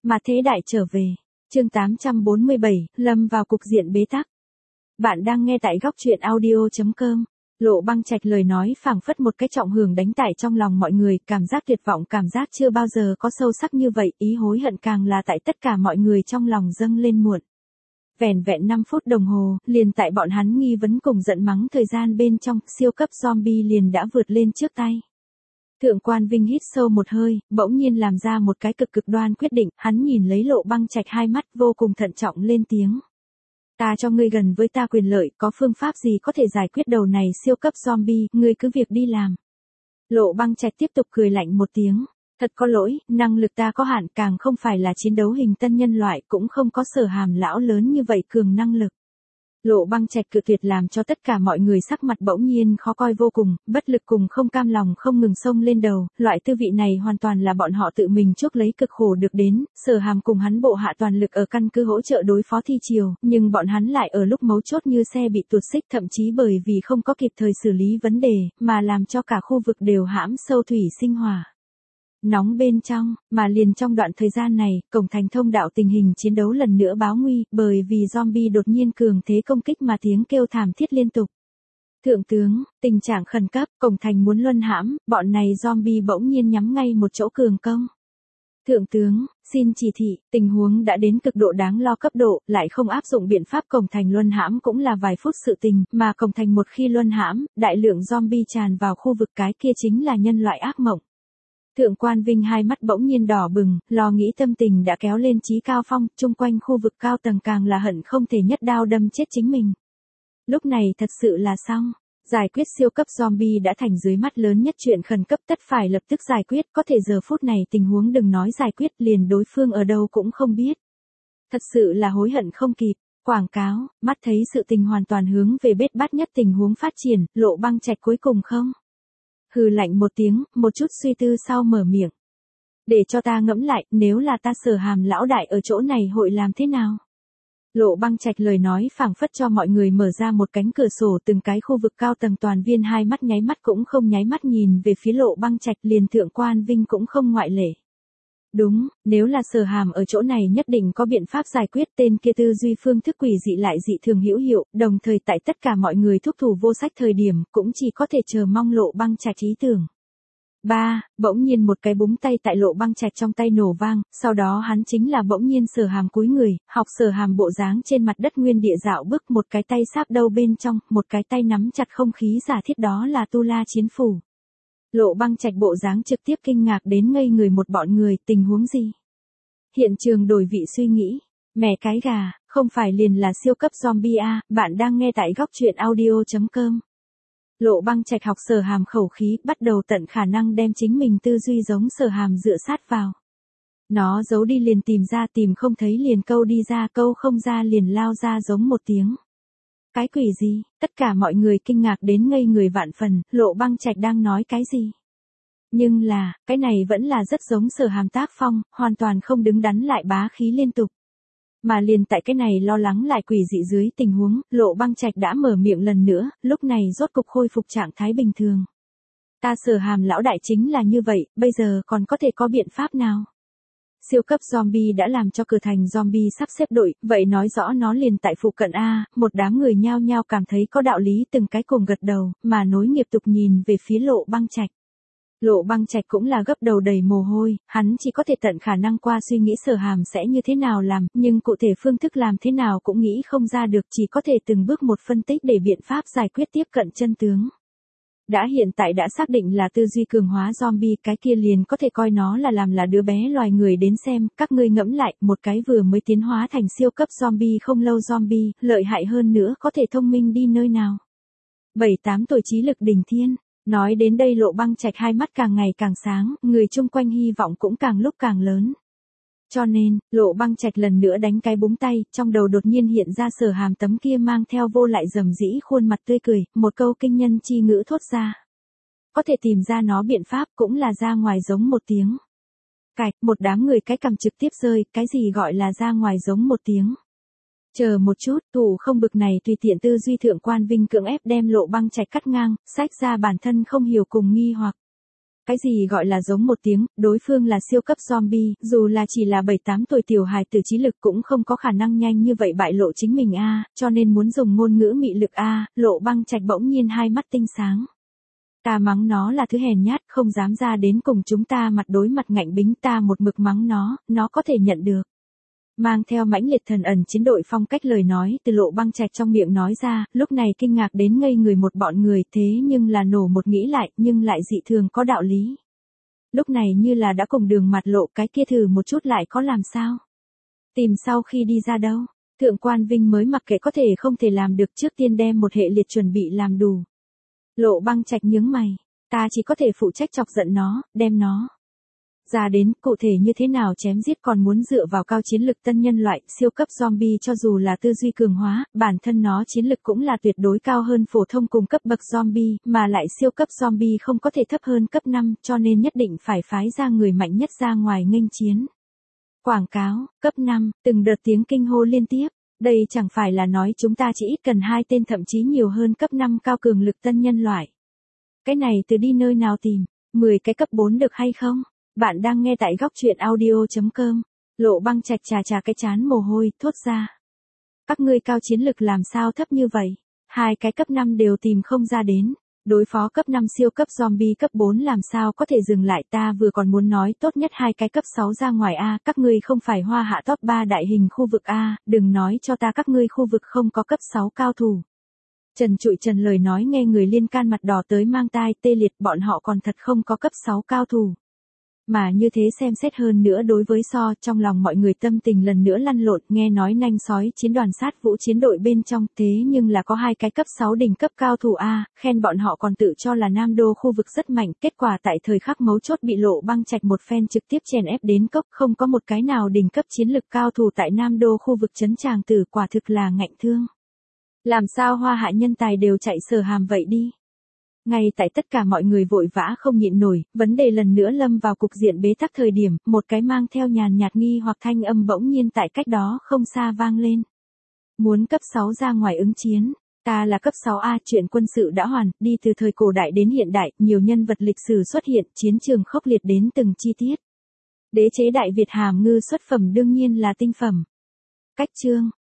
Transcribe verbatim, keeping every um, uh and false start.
Mà thế đại trở về. Chương tám trăm bốn mươi bảy, lâm vào cục diện bế tắc. Bạn đang nghe tại góc truyện audio chấm com. Lộ Băng Trạch lời nói phảng phất một cái trọng hưởng đánh tại trong lòng mọi người, cảm giác tuyệt vọng, cảm giác chưa bao giờ có sâu sắc như vậy, ý hối hận càng là tại tất cả mọi người trong lòng dâng lên muộn. Vẻn vẹn năm phút đồng hồ, liền tại bọn hắn nghi vấn cùng giận mắng thời gian bên trong, siêu cấp zombie liền đã vượt lên trước tay. Thượng quan Vinh hít sâu một hơi, bỗng nhiên làm ra một cái cực cực đoan quyết định, hắn nhìn lấy Lộ Băng Trạch hai mắt vô cùng thận trọng lên tiếng. Ta cho ngươi gần với ta quyền lợi, có phương pháp gì có thể giải quyết đầu này siêu cấp zombie, ngươi cứ việc đi làm. Lộ Băng Trạch tiếp tục cười lạnh một tiếng. Thật có lỗi, năng lực ta có hạn, càng không phải là chiến đấu hình tân nhân loại, cũng không có Sở Hàm lão lớn như vậy cường năng lực. Lộ Băng Trạch cự tuyệt làm cho tất cả mọi người sắc mặt bỗng nhiên khó coi vô cùng, bất lực cùng không cam lòng không ngừng xông lên đầu, loại tư vị này hoàn toàn là bọn họ tự mình chuốc lấy cực khổ được đến, Sở Hàm cùng hắn bộ hạ toàn lực ở căn cứ hỗ trợ đối phó thi triều, nhưng bọn hắn lại ở lúc mấu chốt như xe bị tuột xích, thậm chí bởi vì không có kịp thời xử lý vấn đề, mà làm cho cả khu vực đều hãm sâu thủy sinh hỏa. Nóng bên trong, mà liền trong đoạn thời gian này, cổng thành thông đạo tình hình chiến đấu lần nữa báo nguy, bởi vì zombie đột nhiên cường thế công kích mà tiếng kêu thảm thiết liên tục. Thượng tướng, tình trạng khẩn cấp, cổng thành muốn luân hãm, bọn này zombie bỗng nhiên nhắm ngay một chỗ cường công. Thượng tướng, xin chỉ thị, tình huống đã đến cực độ đáng lo cấp độ, lại không áp dụng biện pháp cổng thành luân hãm cũng là vài phút sự tình, mà cổng thành một khi luân hãm, đại lượng zombie tràn vào khu vực, cái kia chính là nhân loại ác mộng. Thượng quan Vinh hai mắt bỗng nhiên đỏ bừng, lo nghĩ tâm tình đã kéo lên chí cao phong, chung quanh khu vực cao tầng càng là hận không thể nhất đao đâm chết chính mình. Lúc này thật sự là xong, giải quyết siêu cấp zombie đã thành dưới mắt lớn nhất chuyện khẩn cấp, tất phải lập tức giải quyết, có thể giờ phút này tình huống đừng nói giải quyết, liền đối phương ở đâu cũng không biết. Thật sự là hối hận không kịp. Quảng cáo, mắt thấy sự tình hoàn toàn hướng về bết bát nhất tình huống phát triển, Lộ Băng Trạch cuối cùng không. Hừ lạnh một tiếng, một chút suy tư sau mở miệng. Để cho ta ngẫm lại, nếu là ta Sở Hàm lão đại ở chỗ này hội làm thế nào? Lộ Băng Trạch lời nói phảng phất cho mọi người mở ra một cánh cửa sổ, từng cái khu vực cao tầng toàn viên hai mắt nháy mắt cũng không nháy mắt nhìn về phía Lộ Băng Trạch, liền Thượng quan Vinh cũng không ngoại lệ. Đúng, nếu là Sở Hàm ở chỗ này nhất định có biện pháp giải quyết, tên kia tư duy phương thức quỷ dị lại dị thường hữu hiệu, đồng thời tại tất cả mọi người thúc thủ vô sách thời điểm, cũng chỉ có thể chờ mong Lộ Băng Trạch ý tưởng. Ba, bỗng nhiên một cái búng tay tại Lộ Băng Trạch trong tay nổ vang, sau đó hắn chính là bỗng nhiên Sở Hàm cúi người, học Sở Hàm bộ dáng trên mặt đất nguyên địa dạo bước, một cái tay sáp đâu bên trong, một cái tay nắm chặt không khí giả thiết, đó là Tu La Chiến Phủ. Lộ Băng Trạch bộ dáng trực tiếp kinh ngạc đến ngây người một bọn người, tình huống gì? Hiện trường đổi vị suy nghĩ, mẹ cái gà, không phải liền là siêu cấp zombie a, bạn đang nghe tại góc truyện audio chấm com. Lộ Băng Trạch học Sở Hàm khẩu khí, bắt đầu tận khả năng đem chính mình tư duy giống Sở Hàm dựa sát vào. Nó giấu đi liền tìm ra, tìm không thấy liền câu đi ra, câu không ra liền lao ra giống một tiếng. Cái quỷ gì? Tất cả mọi người kinh ngạc đến ngây người vạn phần, Lộ Băng Trạch đang nói cái gì? Nhưng là, cái này vẫn là rất giống Sở Hàm tác phong, hoàn toàn không đứng đắn lại bá khí liên tục. Mà liền tại cái này lo lắng lại quỷ dị dưới tình huống, Lộ Băng Trạch đã mở miệng lần nữa, lúc này rốt cục khôi phục trạng thái bình thường. Ta Sở Hàm lão đại chính là như vậy, bây giờ còn có thể có biện pháp nào? Siêu cấp zombie đã làm cho cửa thành zombie sắp xếp đội, vậy nói rõ nó liền tại phụ cận A, một đám người nhao nhao cảm thấy có đạo lý, từng cái cùng gật đầu, mà nối nghiệp tục nhìn về phía Lộ Băng Trạch. Lộ Băng Trạch cũng là gấp đầu đầy mồ hôi, hắn chỉ có thể tận khả năng qua suy nghĩ Sở Hàm sẽ như thế nào làm, nhưng cụ thể phương thức làm thế nào cũng nghĩ không ra được, chỉ có thể từng bước một phân tích để biện pháp giải quyết tiếp cận chân tướng. Đã hiện tại đã xác định là tư duy cường hóa zombie, cái kia liền có thể coi nó là làm là đứa bé loài người đến xem, các ngươi ngẫm lại, một cái vừa mới tiến hóa thành siêu cấp zombie không lâu zombie, lợi hại hơn nữa có thể thông minh đi nơi nào. bảy tám tuổi trí lực đỉnh thiên. Nói đến đây Lộ Băng Trạch hai mắt càng ngày càng sáng, người chung quanh hy vọng cũng càng lúc càng lớn. Cho nên, Lộ Băng Trạch lần nữa đánh cái búng tay, trong đầu đột nhiên hiện ra Sở Hàm tấm kia mang theo vô lại rầm rĩ khuôn mặt tươi cười, một câu kinh nhân chi ngữ thốt ra. Có thể tìm ra nó biện pháp cũng là ra ngoài giống một tiếng. Cạch, một đám người cái cằm trực tiếp rơi, cái gì gọi là ra ngoài giống một tiếng. Chờ một chút, thủ không bực này tùy tiện tư duy Thượng quan Vinh cưỡng ép đem Lộ Băng Trạch cắt ngang, sách ra bản thân không hiểu cùng nghi hoặc. Cái gì gọi là giống một tiếng, đối phương là siêu cấp zombie, dù là chỉ là bảy tám tuổi tiểu hài tử trí lực cũng không có khả năng nhanh như vậy bại lộ chính mình a, cho nên muốn dùng ngôn ngữ mị lực a, Lộ Băng Trạch bỗng nhiên hai mắt tinh sáng. Ta mắng nó là thứ hèn nhát, không dám ra đến cùng chúng ta mặt đối mặt ngạnh bính, ta một mực mắng nó, nó có thể nhận được. Mang theo mãnh liệt thần ẩn chiến đội phong cách lời nói từ Lộ Băng Trạch trong miệng nói ra, lúc này kinh ngạc đến ngây người một bọn người, thế nhưng là nổ một nghĩ lại, nhưng lại dị thường có đạo lý. Lúc này như là đã cùng đường mặt lộ, cái kia thử một chút lại có làm sao? Tìm sau khi đi ra đâu? Thượng quan Vinh mới mặc kệ có thể không thể làm được, trước tiên đem một hệ liệt chuẩn bị làm đủ. Lộ Băng Trạch nhướng mày, ta chỉ có thể phụ trách chọc giận nó, đem nó ra đến, cụ thể như thế nào chém giết còn muốn dựa vào cao chiến lực tân nhân loại, siêu cấp zombie cho dù là tư duy cường hóa, bản thân nó chiến lực cũng là tuyệt đối cao hơn phổ thông cùng cấp bậc zombie, mà lại siêu cấp zombie không có thể thấp hơn cấp năm, cho nên nhất định phải phái ra người mạnh nhất ra ngoài nghênh chiến. Quảng cáo, cấp năm, từng đợt tiếng kinh hô liên tiếp, đây chẳng phải là nói chúng ta chỉ ít cần hai tên thậm chí nhiều hơn cấp năm cao cường lực tân nhân loại. Cái này từ đi nơi nào tìm, mười cái cấp bốn được hay không? Bạn đang nghe tại góc truyện audio chấm com. Lộ Băng Trạch chà chà cái chán mồ hôi, thốt ra. Các ngươi cao chiến lực làm sao thấp như vậy? Hai cái cấp năm đều tìm không ra đến. Đối phó cấp năm siêu cấp zombie cấp bốn làm sao có thể dừng lại, ta vừa còn muốn nói tốt nhất hai cái cấp sáu ra ngoài a, các ngươi không phải hoa hạ top ba đại hình khu vực a, đừng nói cho ta các ngươi khu vực không có cấp sáu cao thủ. Trần Trụi Trần lời nói nghe người liên can mặt đỏ tới mang tai tê liệt, bọn họ còn thật không có cấp sáu cao thủ. Mà như thế xem xét hơn nữa đối với so, trong lòng mọi người tâm tình lần nữa lăn lộn, nghe nói nanh sói chiến đoàn sát vũ chiến đội bên trong, thế nhưng là có hai cái cấp sáu đỉnh cấp cao thủ A, khen bọn họ còn tự cho là Nam Đô khu vực rất mạnh, kết quả tại thời khắc mấu chốt bị Lộ Băng Trạch một phen trực tiếp chèn ép đến cốc, không có một cái nào đỉnh cấp chiến lực cao thủ tại Nam Đô khu vực trấn Tràng Tử, quả thực là ngạnh thương. Làm sao hoa hạ nhân tài đều chạy sở hàm vậy đi? Ngay tại tất cả mọi người vội vã không nhịn nổi, vấn đề lần nữa lâm vào cục diện bế tắc thời điểm, một cái mang theo nhàn nhạt nghi hoặc thanh âm bỗng nhiên tại cách đó không xa vang lên. Muốn cấp sáu ra ngoài ứng chiến, ta là cấp sáu A, chuyện quân sự đã hoàn, đi từ thời cổ đại đến hiện đại, nhiều nhân vật lịch sử xuất hiện, chiến trường khốc liệt đến từng chi tiết. Đế chế Đại Việt hàm ngư xuất phẩm đương nhiên là tinh phẩm. Cách chương,